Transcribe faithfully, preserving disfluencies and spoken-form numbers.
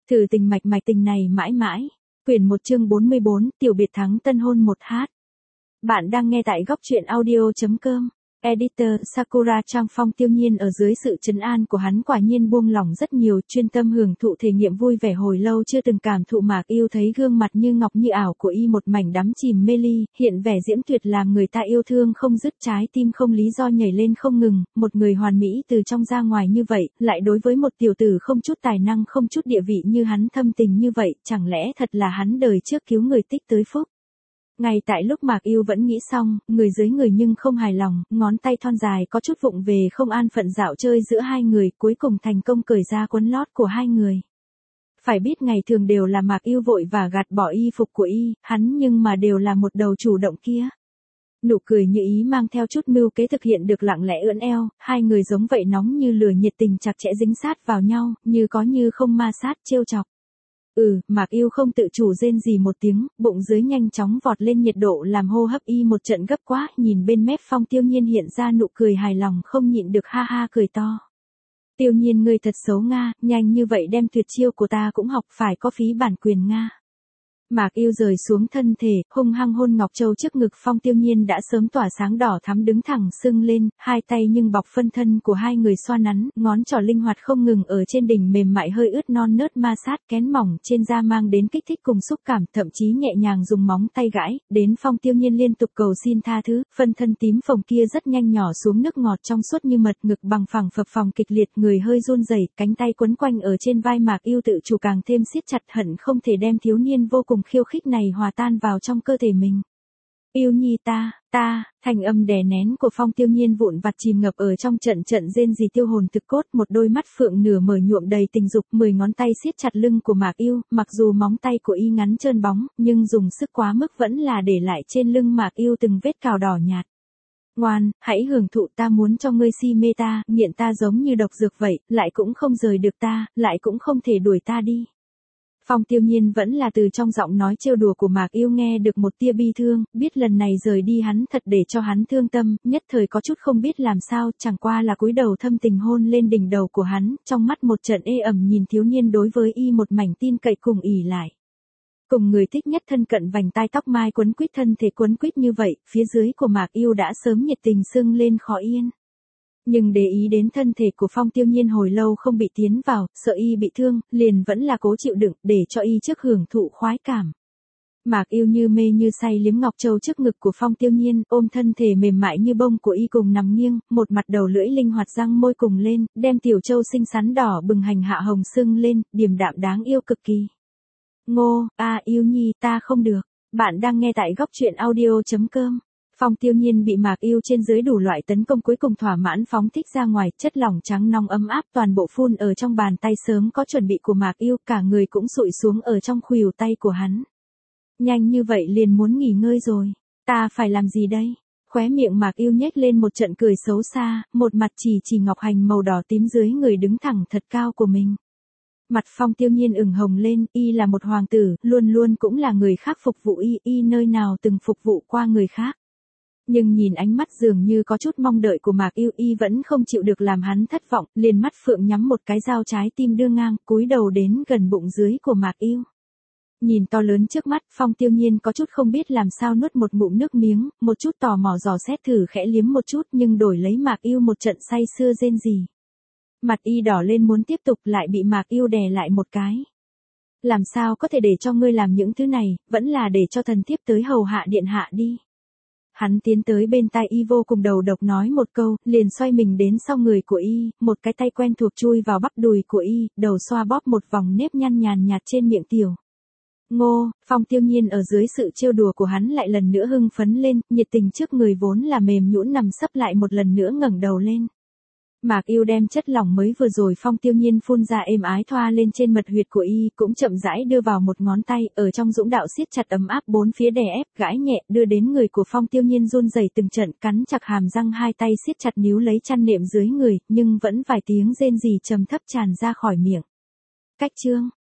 Thử tình mạch mạch tình này mãi mãi. Quyển một chương bốn mươi bốn, tiểu biệt thắng tân hôn một hát. Bạn đang nghe tại góc truyện audio.com. Editor Sakura Trang Phong Tiêu Nhiên ở dưới sự trấn an của hắn quả nhiên buông lỏng rất nhiều, chuyên tâm hưởng thụ thể nghiệm vui vẻ hồi lâu chưa từng cảm thụ. Mạc Yêu thấy gương mặt như ngọc như ảo của y một mảnh đắm chìm mê ly, hiện vẻ diễm tuyệt làm người ta yêu thương không dứt, trái tim không lý do nhảy lên không ngừng. Một người hoàn mỹ từ trong ra ngoài như vậy, lại đối với một tiểu tử không chút tài năng không chút địa vị như hắn thâm tình như vậy, chẳng lẽ thật là hắn đời trước cứu người tích tới phúc. Ngay tại lúc Mạc Yêu vẫn nghĩ xong, người dưới người nhưng không hài lòng, ngón tay thon dài có chút vụng về không an phận dạo chơi giữa hai người, cuối cùng thành công cởi ra quấn lót của hai người. Phải biết ngày thường đều là Mạc Yêu vội và gạt bỏ y phục của y, hắn nhưng mà đều là một đầu chủ động kia. Nụ cười như ý mang theo chút mưu kế thực hiện được lặng lẽ ưỡn eo, hai người giống vậy nóng như lửa nhiệt tình chặt chẽ dính sát vào nhau, như có như không ma sát trêu chọc. Ừ, Mạc Yêu không tự chủ rên gì một tiếng, bụng dưới nhanh chóng vọt lên, nhiệt độ làm hô hấp y một trận gấp quá, nhìn bên mép Phong Tiêu Nhiên hiện ra nụ cười hài lòng không nhịn được ha ha cười to. Tiêu Nhiên ngươi thật xấu Nga, nhanh như vậy đem tuyệt chiêu của ta cũng học, phải có phí bản quyền Nga. Mạc Yêu rời xuống thân thể, hung hăng hôn Ngọc Châu trước ngực. Phong Tiêu Nhiên đã sớm tỏa sáng đỏ thắm đứng thẳng sưng lên, hai tay nhưng bọc phân thân của hai người xoa nắn, ngón trỏ linh hoạt không ngừng ở trên đỉnh mềm mại hơi ướt non nớt ma sát, kén mỏng trên da mang đến kích thích cùng xúc cảm, thậm chí nhẹ nhàng dùng móng tay gãi, đến Phong Tiêu Nhiên liên tục cầu xin tha thứ. Phân thân tím phồng kia rất nhanh nhỏ xuống nước ngọt trong suốt như mật, ngực bằng phẳng phập phồng kịch liệt, người hơi run rẩy, cánh tay quấn quanh ở trên vai Mạc Yêu tự chủ càng thêm siết chặt, hận không thể đem thiếu niên vô cùng khiêu khích này hòa tan vào trong cơ thể mình. Yêu nhi ta, ta, thành âm đè nén của Phong Tiêu Nhiên vụn vặt chìm ngập ở trong trận trận rên rỉ tiêu hồn thực cốt, một đôi mắt phượng nửa mở nhuộm đầy tình dục, mười ngón tay siết chặt lưng của Mạc Yêu, mặc dù móng tay của y ngắn trơn bóng, nhưng dùng sức quá mức vẫn là để lại trên lưng Mạc Yêu từng vết cào đỏ nhạt. Ngoan, hãy hưởng thụ, ta muốn cho ngươi si mê ta, nghiện ta giống như độc dược vậy, lại cũng không rời được ta, lại cũng không thể đuổi ta đi. Phong Tiêu Nhiên vẫn là từ trong giọng nói trêu đùa của Mạc Yêu nghe được một tia bi thương, biết lần này rời đi hắn thật để cho hắn thương tâm, nhất thời có chút không biết làm sao, chẳng qua là cúi đầu thâm tình hôn lên đỉnh đầu của hắn, trong mắt một trận ê ẩm nhìn thiếu niên đối với y một mảnh tin cậy cùng ỉ lại. Cùng người thích nhất thân cận, vành tai tóc mai quấn quýt, thân thể quấn quýt như vậy, phía dưới của Mạc Yêu đã sớm nhiệt tình sưng lên khó yên. Nhưng để ý đến thân thể của Phong Tiêu Nhiên hồi lâu không bị tiến vào, sợ y bị thương, liền vẫn là cố chịu đựng, để cho y trước hưởng thụ khoái cảm. Mạc Yêu như mê như say liếm Ngọc Châu trước ngực của Phong Tiêu Nhiên, ôm thân thể mềm mại như bông của y cùng nằm nghiêng, một mặt đầu lưỡi linh hoạt răng môi cùng lên, đem tiểu châu xinh xắn đỏ bừng hành hạ hồng sưng lên, điềm đạm đáng yêu cực kỳ. Ngô, a Yêu nhi, ta không được. Bạn đang nghe tại góc truyện audio.com. Phong Tiêu Nhiên bị Mạc Yêu trên dưới đủ loại tấn công cuối cùng thỏa mãn phóng thích ra ngoài, chất lỏng trắng nong ấm áp toàn bộ phun ở trong bàn tay sớm có chuẩn bị của Mạc Yêu, cả người cũng sụi xuống ở trong khuỷu tay của hắn. Nhanh như vậy liền muốn nghỉ ngơi rồi, ta phải làm gì đây? Khóe miệng Mạc Yêu nhếch lên một trận cười xấu xa, một mặt chỉ chỉ ngọc hành màu đỏ tím dưới người đứng thẳng thật cao của mình. Mặt Phong Tiêu Nhiên ửng hồng lên, y là một hoàng tử, luôn luôn cũng là người khác phục vụ y, y nơi nào từng phục vụ qua người khác. Nhưng nhìn ánh mắt dường như có chút mong đợi của Mạc Yêu, y vẫn không chịu được làm hắn thất vọng, liền mắt phượng nhắm một cái dao trái tim đưa ngang, cúi đầu đến gần bụng dưới của Mạc Yêu. Nhìn to lớn trước mắt, Phong Tiêu Nhiên có chút không biết làm sao nuốt một ngụm nước miếng, một chút tò mò dò xét thử khẽ liếm một chút, nhưng đổi lấy Mạc Yêu một trận say sưa rên rỉ. Mặt y đỏ lên muốn tiếp tục, lại bị Mạc Yêu đè lại một cái. Làm sao có thể để cho ngươi làm những thứ này, vẫn là để cho thần thiếp tới hầu hạ điện hạ đi. Hắn tiến tới bên tai y vô cùng đầu độc nói một câu, liền xoay mình đến sau người của y, một cái tay quen thuộc chui vào bắp đùi của y, đầu xoa bóp một vòng nếp nhăn nhàn nhạt trên miệng tiểu. Ngô, Phong Tiêu Nhiên ở dưới sự trêu đùa của hắn lại lần nữa hưng phấn lên, nhiệt tình trước người vốn là mềm nhũn nằm sấp lại một lần nữa ngẩng đầu lên. Mạc Yêu đem chất lỏng mới vừa rồi Phong Tiêu Nhiên phun ra êm ái thoa lên trên mật huyệt của y, cũng chậm rãi đưa vào một ngón tay, ở trong dũng đạo siết chặt ấm áp bốn phía đè ép, gãi nhẹ, đưa đến người của Phong Tiêu Nhiên run rẩy từng trận, cắn chặt hàm răng, hai tay siết chặt níu lấy chăn nệm dưới người, nhưng vẫn vài tiếng rên rỉ trầm thấp tràn ra khỏi miệng. Cách chương